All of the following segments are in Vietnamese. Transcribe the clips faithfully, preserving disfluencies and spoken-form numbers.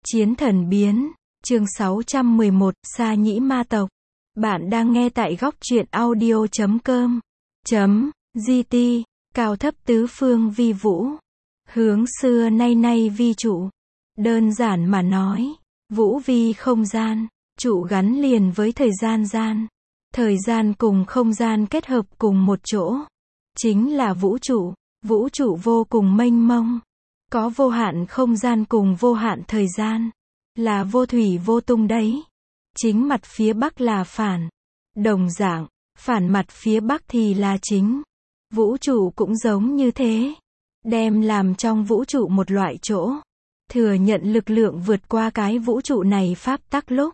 Chiến thần biến, chương sáu trăm mười một, Sa Nhĩ Ma Tộc. Bạn đang nghe tại góc truyện audio chấm com. Chấm, giê tê, cao thấp tứ phương vi vũ. Hướng xưa nay nay vi trụ. Đơn giản mà nói, vũ vi không gian, trụ gắn liền với thời gian gian. Thời gian cùng không gian kết hợp cùng một chỗ. Chính là vũ trụ, vũ trụ vô cùng mênh mông. Có vô hạn không gian cùng vô hạn thời gian. Là vô thủy vô tung đấy. Chính mặt phía bắc là phản. Đồng dạng, phản mặt phía bắc thì là chính. Vũ trụ cũng giống như thế. Đem làm trong vũ trụ một loại chỗ. Thừa nhận lực lượng vượt qua cái vũ trụ này pháp tắc lúc.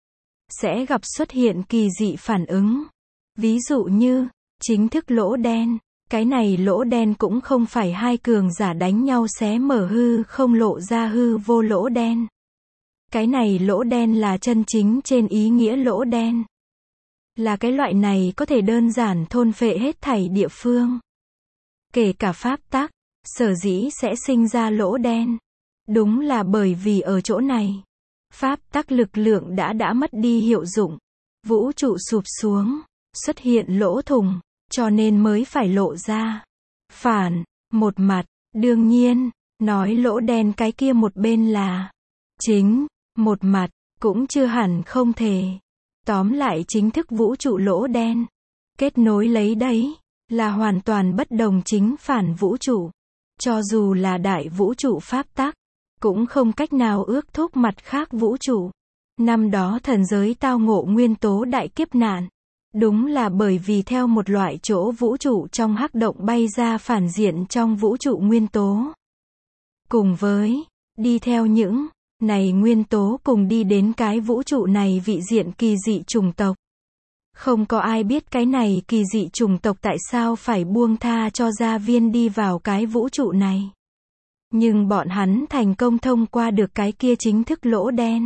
Sẽ gặp xuất hiện kỳ dị phản ứng. Ví dụ như, chính thức lỗ đen. Cái này lỗ đen cũng không phải hai cường giả đánh nhau xé mở hư không lộ ra hư vô lỗ đen. Cái này lỗ đen là chân chính trên ý nghĩa lỗ đen. Là cái loại này có thể đơn giản thôn phệ hết thảy địa phương. Kể cả pháp tắc, sở dĩ sẽ sinh ra lỗ đen. Đúng là bởi vì ở chỗ này, pháp tắc lực lượng đã đã mất đi hiệu dụng. Vũ trụ sụp xuống, xuất hiện lỗ thủng. Cho nên mới phải lộ ra. Phản, một mặt, đương nhiên, nói lỗ đen cái kia một bên là chính, một mặt, cũng chưa hẳn không thể. Tóm lại chính thức vũ trụ lỗ đen. Kết nối lấy đấy, là hoàn toàn bất đồng chính phản vũ trụ. Cho dù là đại vũ trụ pháp tắc, cũng không cách nào ước thúc mặt khác vũ trụ. Năm đó thần giới tao ngộ nguyên tố đại kiếp nạn. Đúng là bởi vì theo một loại chỗ vũ trụ trong hắc động bay ra phản diện trong vũ trụ nguyên tố. Cùng với, đi theo những, này nguyên tố cùng đi đến cái vũ trụ này vị diện kỳ dị chủng tộc. Không có ai biết cái này kỳ dị chủng tộc tại sao phải buông tha cho gia viên đi vào cái vũ trụ này. Nhưng bọn hắn thành công thông qua được cái kia chính thức lỗ đen.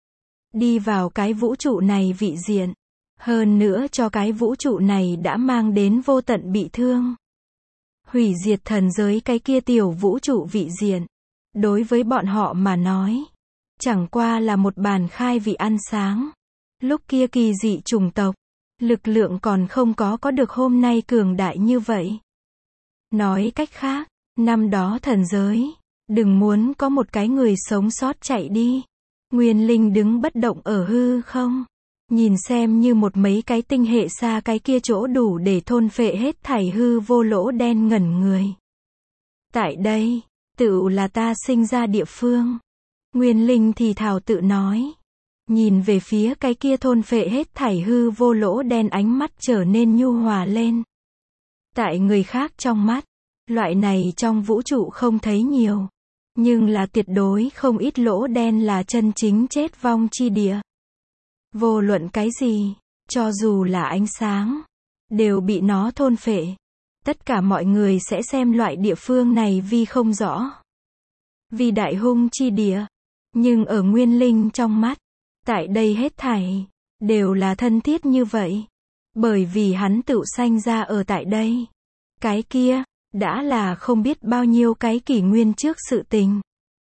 Đi vào cái vũ trụ này vị diện. Hơn nữa cho cái vũ trụ này đã mang đến vô tận bị thương. Hủy diệt thần giới cái kia tiểu vũ trụ vị diện. Đối với bọn họ mà nói. Chẳng qua là một bàn khai vị ăn sáng. Lúc kia kỳ dị chủng tộc. Lực lượng còn không có có được hôm nay cường đại như vậy. Nói cách khác, năm đó thần giới. Đừng muốn có một cái người sống sót chạy đi. Nguyên linh đứng bất động ở hư không. Nhìn xem như một mấy cái tinh hệ xa cái kia chỗ đủ để thôn phệ hết thảy hư vô lỗ đen ngẩn người. Tại đây, tựu là ta sinh ra địa phương. Nguyên linh thì thào tự nói. Nhìn về phía cái kia thôn phệ hết thảy hư vô lỗ đen ánh mắt trở nên nhu hòa lên. Tại người khác trong mắt, loại này trong vũ trụ không thấy nhiều. Nhưng là tuyệt đối không ít lỗ đen là chân chính chết vong chi địa. Vô luận cái gì, cho dù là ánh sáng, đều bị nó thôn phệ. Tất cả mọi người sẽ xem loại địa phương này vì không rõ. Vì đại hung chi địa. Nhưng ở nguyên linh trong mắt, tại đây hết thảy, đều là thân thiết như vậy. Bởi vì hắn tự sanh ra ở tại đây. Cái kia, đã là không biết bao nhiêu cái kỷ nguyên trước sự tình.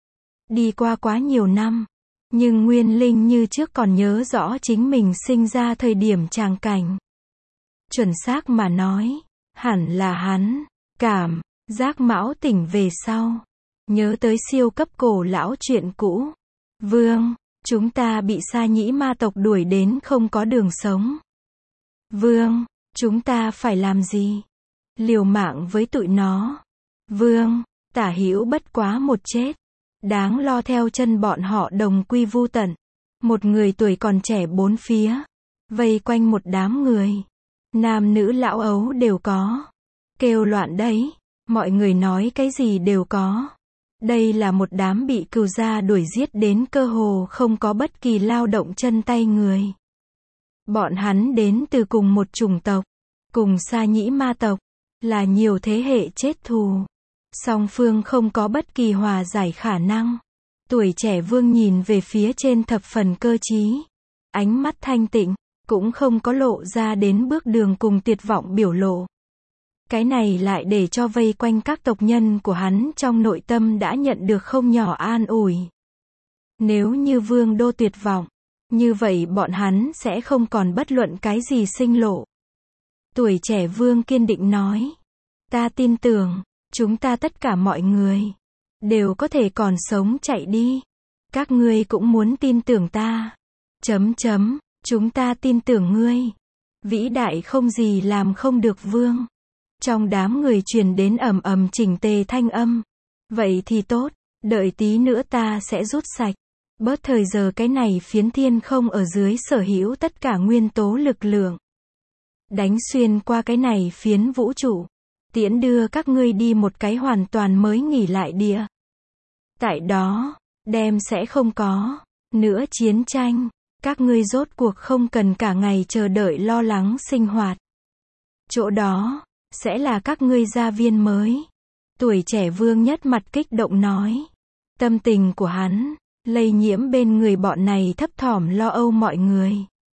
Đi qua quá nhiều năm. Nhưng Nguyên Linh như trước còn nhớ rõ chính mình sinh ra thời điểm tràng cảnh. Chuẩn xác mà nói, hẳn là hắn, cảm, giác mão tỉnh về sau. Nhớ tới siêu cấp cổ lão chuyện cũ. Vương, chúng ta bị Sa Nhĩ Ma tộc đuổi đến không có đường sống. Vương, chúng ta phải làm gì? Liều mạng với tụi nó. Vương, tả hữu bất quá một chết. Đáng lo theo chân bọn họ đồng quy vu tận. Một người tuổi còn trẻ bốn phía. Vây quanh một đám người. Nam nữ lão ấu đều có. Kêu loạn đấy. Mọi người nói cái gì đều có. Đây là một đám bị cừu gia đuổi giết đến cơ hồ không có bất kỳ lao động chân tay người. Bọn hắn đến từ cùng một chủng tộc. Cùng Sa Nhĩ Ma tộc. Là nhiều thế hệ chết thù. Song phương không có bất kỳ hòa giải khả năng. Tuổi trẻ vương nhìn về phía trên thập phần cơ trí. Ánh mắt thanh tịnh, cũng không có lộ ra đến bước đường cùng tuyệt vọng biểu lộ. Cái này lại để cho vây quanh các tộc nhân của hắn trong nội tâm đã nhận được không nhỏ an ủi. Nếu như vương đô tuyệt vọng, như vậy bọn hắn sẽ không còn bất luận cái gì sinh lộ. Tuổi trẻ vương kiên định nói. Ta tin tưởng, chúng ta tất cả mọi người, đều có thể còn sống chạy đi. Các ngươi cũng muốn tin tưởng ta. Chấm chấm, chúng ta tin tưởng ngươi. Vĩ đại không gì làm không được vương. Trong đám người truyền đến ầm ầm chỉnh tề thanh âm. Vậy thì tốt, đợi tí nữa ta sẽ rút sạch. Bớt thời giờ cái này phiến thiên không ở dưới sở hữu tất cả nguyên tố lực lượng. Đánh xuyên qua cái này phiến vũ trụ. Tiễn đưa các ngươi đi một cái hoàn toàn mới nghỉ lại địa. Tại đó, đem sẽ không có nữa chiến tranh. Các ngươi rốt cuộc không cần cả ngày chờ đợi lo lắng sinh hoạt. Chỗ đó, sẽ là các ngươi gia viên mới. Tuổi trẻ vương nhất mặt kích động nói. Tâm tình của hắn, lây nhiễm bên người bọn này thấp thỏm lo âu mọi người.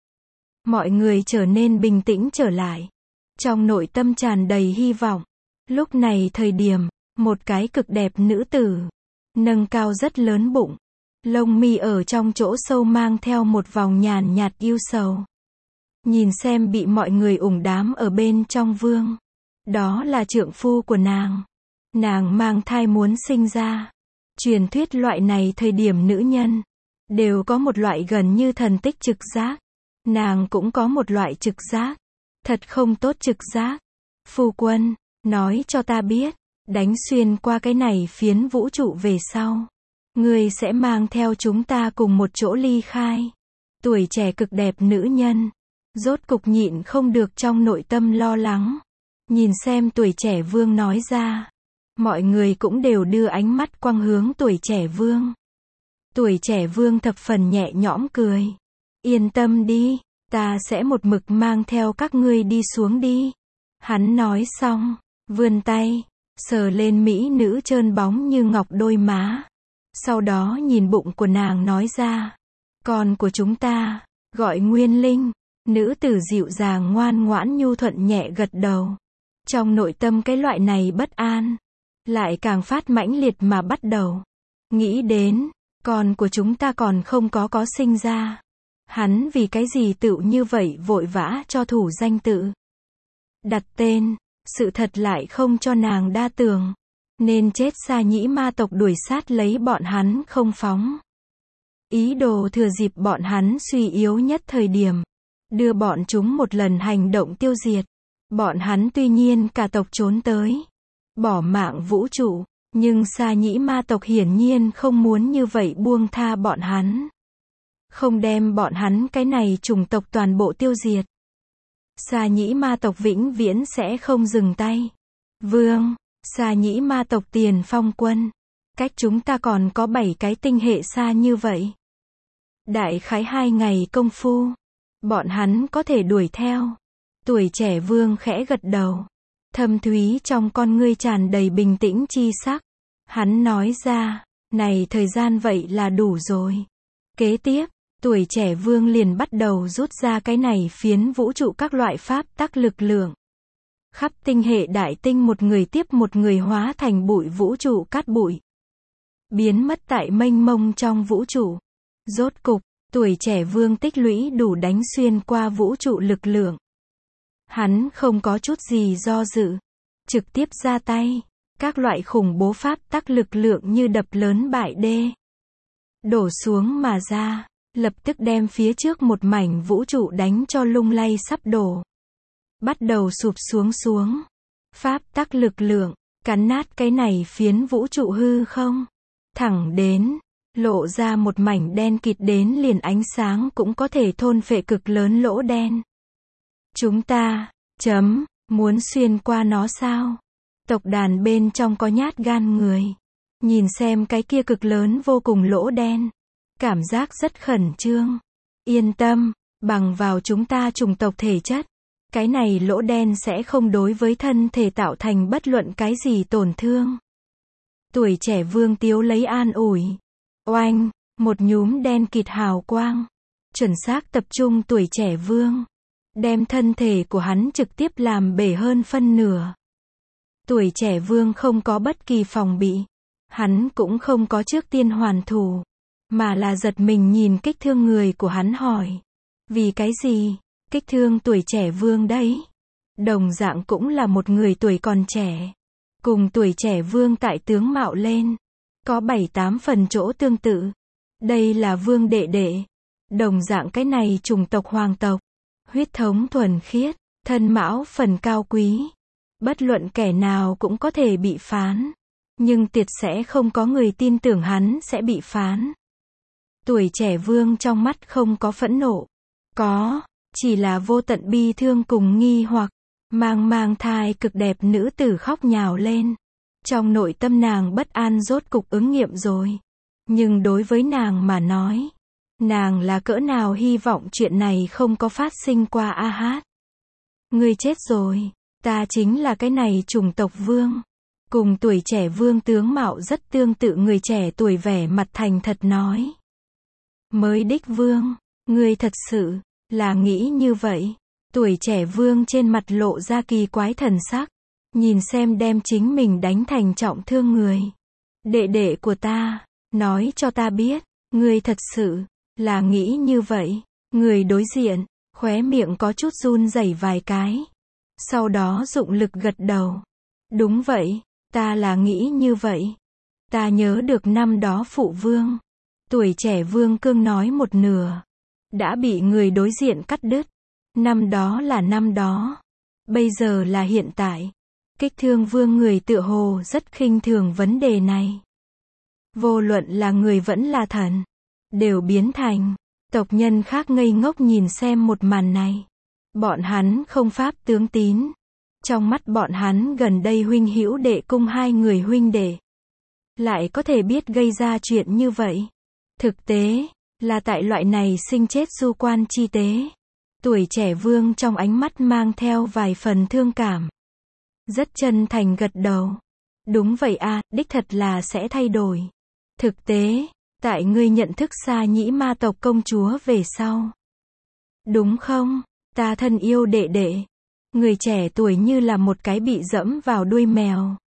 Mọi người trở nên bình tĩnh trở lại. Trong nội tâm tràn đầy hy vọng. Lúc này thời điểm, một cái cực đẹp nữ tử, nâng cao rất lớn bụng. Lông mi ở trong chỗ sâu mang theo một vòng nhàn nhạt yêu sầu. Nhìn xem bị mọi người ủng đám ở bên trong vương. Đó là trượng phu của nàng. Nàng mang thai muốn sinh ra. Truyền thuyết loại này thời điểm nữ nhân, đều có một loại gần như thần tích trực giác. Nàng cũng có một loại trực giác. Thật không tốt trực giác. Phu quân, nói cho ta biết, đánh xuyên qua cái này phiến vũ trụ về sau. Ngươi sẽ mang theo chúng ta cùng một chỗ ly khai. Tuổi trẻ cực đẹp nữ nhân. Rốt cục nhịn không được trong nội tâm lo lắng. Nhìn xem tuổi trẻ vương nói ra. Mọi người cũng đều đưa ánh mắt quang hướng tuổi trẻ vương. Tuổi trẻ vương thập phần nhẹ nhõm cười. Yên tâm đi, ta sẽ một mực mang theo các ngươi đi xuống đi. Hắn nói xong, vươn tay, sờ lên mỹ nữ trơn bóng như ngọc đôi má. Sau đó nhìn bụng của nàng nói ra. Con của chúng ta, gọi Nguyên Linh. Nữ tử dịu dàng ngoan ngoãn nhu thuận nhẹ gật đầu. Trong nội tâm cái loại này bất an, lại càng phát mãnh liệt mà bắt đầu. Nghĩ đến, con của chúng ta còn không có có sinh ra. Hắn vì cái gì tựu như vậy vội vã cho thủ danh tự. Đặt tên, sự thật lại không cho nàng đa tường. Nên chết Sa Nhĩ ma tộc đuổi sát lấy bọn hắn không phóng. Ý đồ thừa dịp bọn hắn suy yếu nhất thời điểm. Đưa bọn chúng một lần hành động tiêu diệt. Bọn hắn tuy nhiên cả tộc trốn tới. Bỏ mạng vũ trụ. Nhưng Sa Nhĩ ma tộc hiển nhiên không muốn như vậy buông tha bọn hắn. Không đem bọn hắn cái này chủng tộc toàn bộ tiêu diệt. Sa Nhĩ ma tộc vĩnh viễn sẽ không dừng tay. Vương, Sa Nhĩ ma tộc tiền phong quân. Cách chúng ta còn có bảy cái tinh hệ xa như vậy. Đại khái hai ngày công phu. Bọn hắn có thể đuổi theo. Tuổi trẻ vương khẽ gật đầu. Thâm thúy trong con ngươi tràn đầy bình tĩnh chi sắc. Hắn nói ra, này thời gian vậy là đủ rồi. Kế tiếp, tuổi trẻ vương liền bắt đầu rút ra cái này phiến vũ trụ các loại pháp tắc lực lượng. Khắp tinh hệ đại tinh một người tiếp một người hóa thành bụi vũ trụ cát bụi. Biến mất tại mênh mông trong vũ trụ. Rốt cục, tuổi trẻ vương tích lũy đủ đánh xuyên qua vũ trụ lực lượng. Hắn không có chút gì do dự. Trực tiếp ra tay. Các loại khủng bố pháp tắc lực lượng như đập lớn bại đê. Đổ xuống mà ra. Lập tức đem phía trước một mảnh vũ trụ đánh cho lung lay sắp đổ. Bắt đầu sụp xuống xuống. Pháp tắc lực lượng, cắn nát cái này phiến vũ trụ hư không. Thẳng đến, lộ ra một mảnh đen kịt đến liền ánh sáng cũng có thể thôn phệ cực lớn lỗ đen. Chúng ta, chấm, muốn xuyên qua nó sao? Tộc đàn bên trong có nhát gan người. Nhìn xem cái kia cực lớn vô cùng lỗ đen. Cảm giác rất khẩn trương. Yên tâm, bằng vào chúng ta chủng tộc thể chất. Cái này lỗ đen sẽ không đối với thân thể tạo thành bất luận cái gì tổn thương. Tuổi trẻ vương tiếu lấy an ủi. Oanh, một nhúm đen kịt hào quang. Chuẩn xác tập trung tuổi trẻ vương. Đem thân thể của hắn trực tiếp làm bể hơn phân nửa. Tuổi trẻ vương không có bất kỳ phòng bị. Hắn cũng không có trước tiên hoàn thủ. mà là giật mình nhìn kích thương người của hắn hỏi. Vì cái gì? Kích thương tuổi trẻ vương đấy. Đồng dạng cũng là một người tuổi còn trẻ. Cùng tuổi trẻ vương tại tướng mạo lên. Có bảy tám phần chỗ tương tự. Đây là vương đệ đệ. Đồng dạng cái này chủng tộc hoàng tộc. Huyết thống thuần khiết, thân mão phần cao quý. Bất luận kẻ nào cũng có thể bị phán. Nhưng tuyệt sẽ không có người tin tưởng hắn sẽ bị phán. Tuổi trẻ vương trong mắt không có phẫn nộ. Có, chỉ là vô tận bi thương cùng nghi hoặc. Mang mang thai cực đẹp nữ tử khóc nhào lên. Trong nội tâm nàng bất an rốt cục ứng nghiệm rồi. Nhưng đối với nàng mà nói, nàng là cỡ nào hy vọng chuyện này không có phát sinh qua a hát. Ngươi chết rồi, ta chính là cái này chủng tộc vương. Cùng tuổi trẻ vương tướng mạo rất tương tự người trẻ tuổi vẻ mặt thành thật nói. Mới đích vương, ngươi thật sự là nghĩ như vậy. Tuổi trẻ vương trên mặt lộ ra kỳ quái thần sắc. Nhìn xem đem chính mình đánh thành trọng thương người. Đệ đệ của ta, nói cho ta biết, ngươi thật sự là nghĩ như vậy. Người đối diện, khóe miệng có chút run rẩy vài cái. Sau đó dụng lực gật đầu. Đúng vậy, ta là nghĩ như vậy. Ta nhớ được năm đó phụ vương. Tuổi trẻ vương cương nói một nửa. Đã bị người đối diện cắt đứt. Năm đó là năm đó. Bây giờ là hiện tại. Kích thương vương người tựa hồ rất khinh thường vấn đề này. Vô luận là người vẫn là thần. Đều biến thành. Tộc nhân khác ngây ngốc nhìn xem một màn này. Bọn hắn không pháp tướng tín. Trong mắt bọn hắn gần đây huynh hữu đệ cung hai người huynh đệ. Lại có thể biết gây ra chuyện như vậy. Thực tế, là tại loại này sinh chết du quan chi tế. Tuổi trẻ vương trong ánh mắt mang theo vài phần thương cảm. Rất chân thành gật đầu. Đúng vậy a, đích thật là sẽ thay đổi. Thực tế, tại ngươi nhận thức Sa Nhĩ Ma tộc công chúa về sau. Đúng không, ta thân yêu đệ đệ. Người trẻ tuổi như là một cái bị dẫm vào đuôi mèo.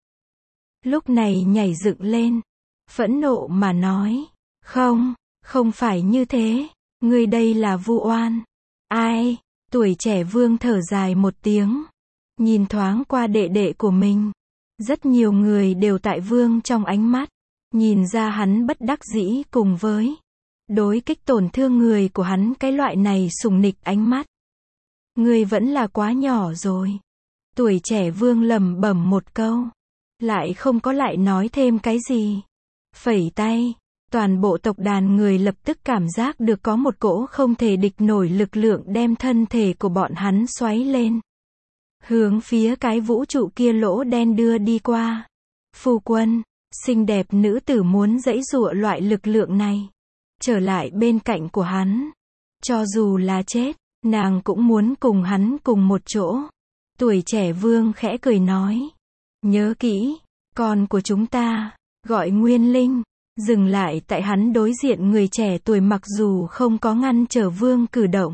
Lúc này nhảy dựng lên. Phẫn nộ mà nói. Không, không phải như thế. Ngươi đây là vu oan. Ai? Tuổi trẻ vương thở dài một tiếng. Nhìn thoáng qua đệ đệ của mình. Rất nhiều người đều tại vương trong ánh mắt. Nhìn ra hắn bất đắc dĩ cùng với đối kích tổn thương người của hắn cái loại này sùng nịch ánh mắt. Ngươi vẫn là quá nhỏ rồi. Tuổi trẻ vương lẩm bẩm một câu. Lại không có lại nói thêm cái gì. Phẩy tay. Toàn bộ tộc đàn người lập tức cảm giác được có một cỗ không thể địch nổi lực lượng đem thân thể của bọn hắn xoáy lên. Hướng phía cái vũ trụ kia lỗ đen đưa đi qua. Phu quân, xinh đẹp nữ tử muốn giãy giụa loại lực lượng này. Trở lại bên cạnh của hắn. Cho dù là chết, nàng cũng muốn cùng hắn cùng một chỗ. Tuổi trẻ vương khẽ cười nói. Nhớ kỹ, con của chúng ta, gọi Nguyên Linh. Dừng lại tại hắn đối diện người trẻ tuổi mặc dù không có ngăn trở vương cử động.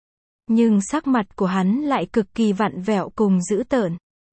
Nhưng sắc mặt của hắn lại cực kỳ vặn vẹo cùng dữ tợn.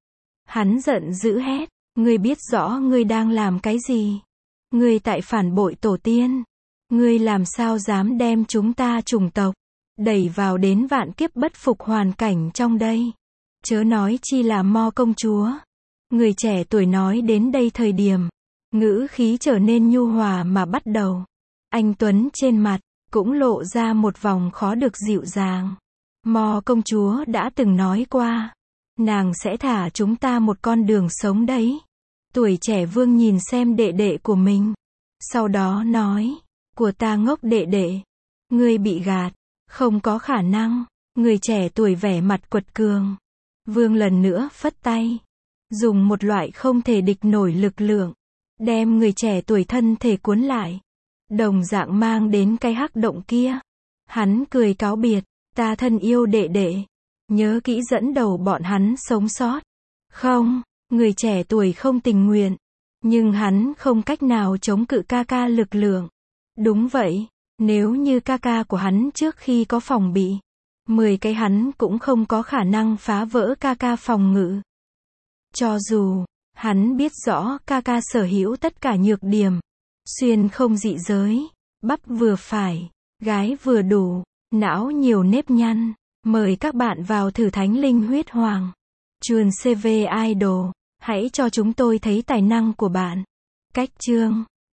Hắn giận dữ hét. Ngươi biết rõ ngươi đang làm cái gì? Ngươi tại phản bội tổ tiên. Ngươi làm sao dám đem chúng ta chủng tộc đẩy vào đến vạn kiếp bất phục hoàn cảnh trong đây? Chớ nói chi là Mo công chúa. Người trẻ tuổi nói đến đây thời điểm, ngữ khí trở nên nhu hòa mà bắt đầu. Anh tuấn trên mặt cũng lộ ra một vòng khó được dịu dàng. Mo công chúa đã từng nói qua, nàng sẽ thả chúng ta một con đường sống đấy. Tuổi trẻ vương nhìn xem đệ đệ của mình. Sau đó nói, của ta ngốc đệ đệ. Ngươi bị gạt, không có khả năng. Người trẻ tuổi vẻ mặt quật cường. Vương lần nữa phất tay. Dùng một loại không thể địch nổi lực lượng. Đem người trẻ tuổi thân thể cuốn lại. Đồng dạng mang đến cái hắc động kia. Hắn cười cáo biệt. Ta thân yêu đệ đệ. Nhớ kỹ dẫn đầu bọn hắn sống sót. Không, người trẻ tuổi không tình nguyện. Nhưng hắn không cách nào chống cự ca ca lực lượng. Đúng vậy, nếu như ca ca của hắn trước khi có phòng bị. Mười cái hắn cũng không có khả năng phá vỡ ca ca phòng ngự. Cho dù, hắn biết rõ ca ca sở hữu tất cả nhược điểm. Xuyên không dị giới. bắp vừa phải, gái vừa đủ, não nhiều nếp nhăn. Mời các bạn vào thử thánh linh huyết hoàng. Chuồn xê vê Idol. Hãy cho chúng tôi thấy tài năng của bạn. Cách chương